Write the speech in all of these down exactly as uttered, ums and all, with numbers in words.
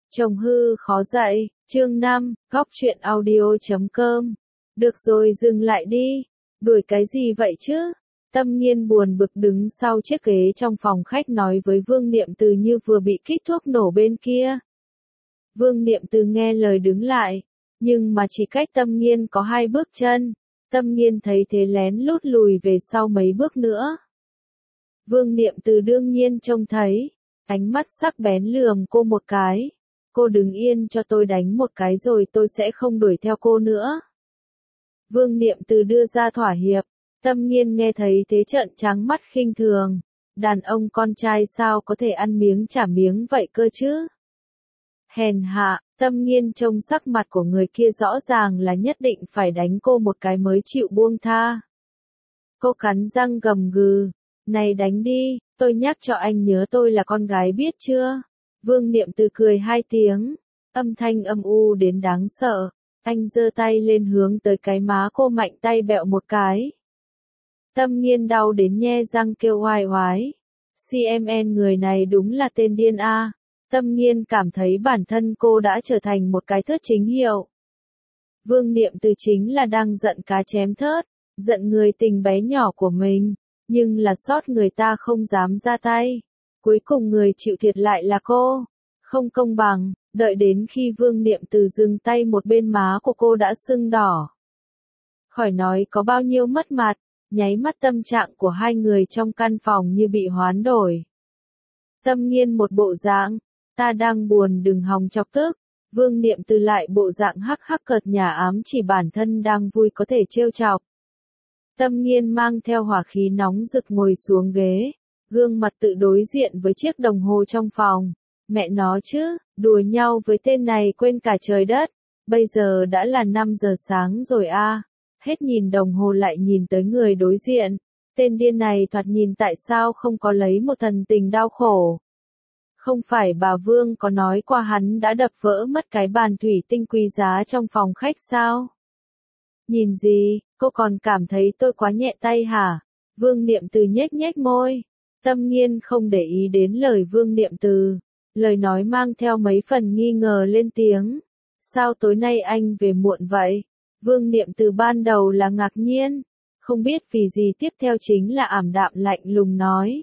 Chồng hư khó dạy, chương năm, góc truyện audio chấm com. Được rồi dừng lại đi, đuổi cái gì vậy chứ? Tâm Nghiên buồn bực đứng sau chiếc ghế trong phòng khách nói với Vương Niệm Từ như vừa bị kích thuốc nổ bên kia. Vương Niệm Từ nghe lời đứng lại, nhưng mà chỉ cách Tâm Nghiên có hai bước chân. Tâm Nghiên thấy thế lén lút lùi về sau mấy bước nữa. Vương Niệm Từ đương nhiên trông thấy, ánh mắt sắc bén lườm cô một cái. Cô đứng yên cho tôi đánh một cái rồi tôi sẽ không đuổi theo cô nữa. Vương Niệm Từ đưa ra thỏa hiệp, Tâm Nghiên nghe thấy thế trợn trắng mắt khinh thường. Đàn ông con trai sao có thể ăn miếng trả miếng vậy cơ chứ? Hèn hạ, Tâm Nghiên trông sắc mặt của người kia rõ ràng là nhất định phải đánh cô một cái mới chịu buông tha. Cô cắn răng gầm gừ, này đánh đi, tôi nhắc cho anh nhớ tôi là con gái biết chưa? Vương Niệm Từ cười hai tiếng, âm thanh âm u đến đáng sợ. Anh giơ tay lên hướng tới cái má cô mạnh tay bẹo một cái. Tâm Nghiên đau đến nhe răng kêu oai oái. xê em en người này đúng là tên điên a. Tâm Nghiên cảm thấy bản thân cô đã trở thành một cái thớt chính hiệu. Vương Niệm Từ chính là đang giận cá chém thớt, giận người tình bé nhỏ của mình, nhưng là sót người ta không dám ra tay. Cuối cùng người chịu thiệt lại là cô. Không công bằng, đợi đến khi Vương Niệm Từ dừng tay một bên má của cô đã sưng đỏ. Khỏi nói có bao nhiêu mất mặt, nháy mắt tâm trạng của hai người trong căn phòng như bị hoán đổi. Tâm Nghiên một bộ dạng, ta đang buồn đừng hòng chọc tức. Vương Niệm Từ lại bộ dạng hắc hắc cợt nhả ám chỉ bản thân đang vui có thể trêu chọc. Tâm Nghiên mang theo hỏa khí nóng rực ngồi xuống ghế, gương mặt tự đối diện với chiếc đồng hồ trong phòng. Mẹ nó chứ, đùa nhau với tên này quên cả trời đất. Bây giờ đã là năm giờ sáng rồi a. À. Hết nhìn đồng hồ lại nhìn tới người đối diện. Tên điên này thoạt nhìn tại sao không có lấy một thần tình đau khổ. Không phải bà Vương có nói qua hắn đã đập vỡ mất cái bàn thủy tinh quý giá trong phòng khách sao? Nhìn gì, cô còn cảm thấy tôi quá nhẹ tay hả? Vương Niệm Từ nhếch nhếch môi. Tâm Nghiên không để ý đến lời Vương Niệm Từ. Lời nói mang theo mấy phần nghi ngờ lên tiếng. Sao tối nay anh về muộn vậy? Vương Niệm Từ ban đầu là ngạc nhiên. Không biết vì gì tiếp theo chính là ảm đạm lạnh lùng nói.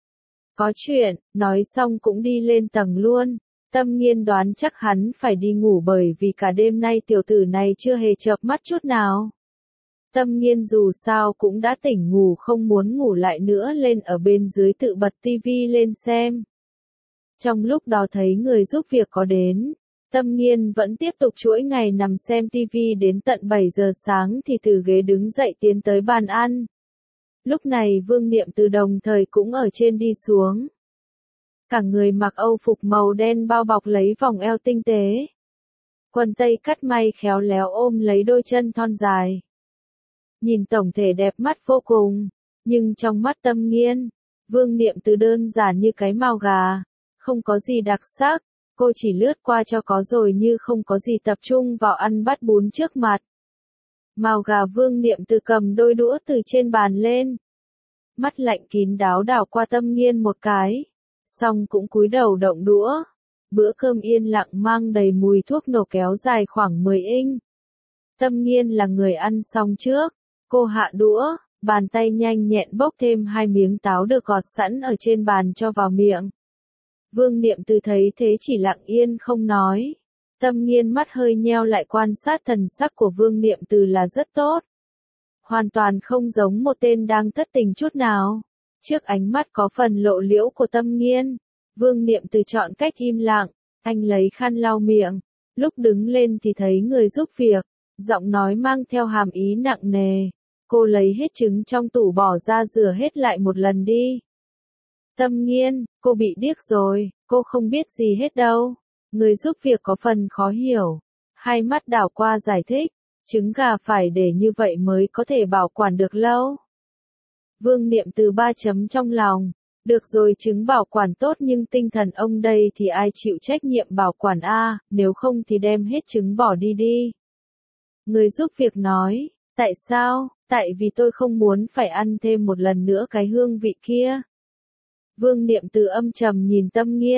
Có chuyện, nói xong cũng đi lên tầng luôn. Tâm Nghiên đoán chắc hắn phải đi ngủ bởi vì cả đêm nay tiểu tử này chưa hề chợp mắt chút nào. Tâm Nghiên dù sao cũng đã tỉnh ngủ không muốn ngủ lại nữa lên ở bên dưới tự bật tivi lên xem. Trong lúc đó thấy người giúp việc có đến, Tâm Nghiên vẫn tiếp tục chuỗi ngày nằm xem tivi đến tận bảy giờ sáng thì từ ghế đứng dậy tiến tới bàn ăn. Lúc này Vương Niệm Từ đồng thời cũng ở trên đi xuống. Cả người mặc âu phục màu đen bao bọc lấy vòng eo tinh tế. Quần tây cắt may khéo léo ôm lấy đôi chân thon dài. Nhìn tổng thể đẹp mắt vô cùng, nhưng trong mắt Tâm Nghiên, Vương Niệm Từ đơn giản như cái mào gà. Không có gì đặc sắc, cô chỉ lướt qua cho có rồi như không có gì tập trung vào ăn bát bún trước mặt. Mào gà. Vương Niệm Từ cầm đôi đũa từ trên bàn lên. Mắt lạnh kín đáo đảo qua Tâm Nghiên một cái, xong cũng cúi đầu động đũa. Bữa cơm yên lặng mang đầy mùi thuốc nổ kéo dài khoảng mười inch. Tâm Nghiên là người ăn xong trước, cô hạ đũa, bàn tay nhanh nhẹn bốc thêm hai miếng táo được gọt sẵn ở trên bàn cho vào miệng. Vương Niệm Từ thấy thế chỉ lặng yên không nói. Tâm Nghiên mắt hơi nheo lại quan sát thần sắc của Vương Niệm Từ là rất tốt. Hoàn toàn không giống một tên đang thất tình chút nào. Trước ánh mắt có phần lộ liễu của Tâm Nghiên, Vương Niệm Từ chọn cách im lặng. Anh lấy khăn lau miệng. Lúc đứng lên thì thấy người giúp việc. Giọng nói mang theo hàm ý nặng nề. Cô lấy hết trứng trong tủ bỏ ra rửa hết lại một lần đi. Tâm Nghiên, cô bị điếc rồi, cô không biết gì hết đâu. Người giúp việc có phần khó hiểu. Hai mắt đảo qua giải thích, trứng gà phải để như vậy mới có thể bảo quản được lâu. Vương Niệm Từ ba chấm trong lòng. Được rồi, trứng bảo quản tốt nhưng tinh thần ông đây thì ai chịu trách nhiệm bảo quản a, nếu không thì đem hết trứng bỏ đi đi. Người giúp việc nói, tại sao? Tại vì tôi không muốn phải ăn thêm một lần nữa cái hương vị kia. Vương Niệm Từ âm trầm nhìn Tâm Nghiên,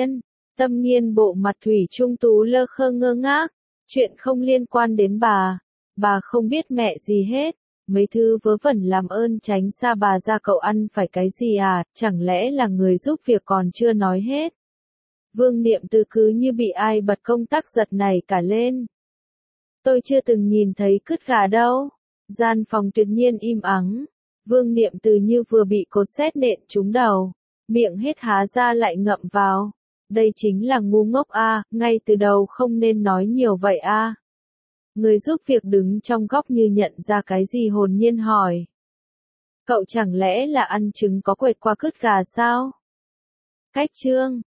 Tâm Nghiên bộ mặt thủy chung tú lơ khơ ngơ ngác. Chuyện không liên quan đến bà. Bà không biết mẹ gì hết. Mấy thứ vớ vẩn làm ơn tránh xa bà ra, cậu ăn phải cái gì à, chẳng lẽ là người giúp việc còn chưa nói hết. Vương Niệm Từ cứ như bị ai bật công tắc giật nảy cả lên. Tôi chưa từng nhìn thấy cứt gà đâu. Gian phòng tuyệt nhiên im ắng. Vương Niệm Từ như vừa bị cột sét nện trúng đầu. Miệng hết há ra lại ngậm vào. Đây chính là ngu ngốc a, à, ngay từ đầu không nên nói nhiều vậy a. À. Người giúp việc đứng trong góc như nhận ra cái gì hồn nhiên hỏi. Cậu chẳng lẽ là ăn trứng có quệt qua cứt gà sao? Cách chương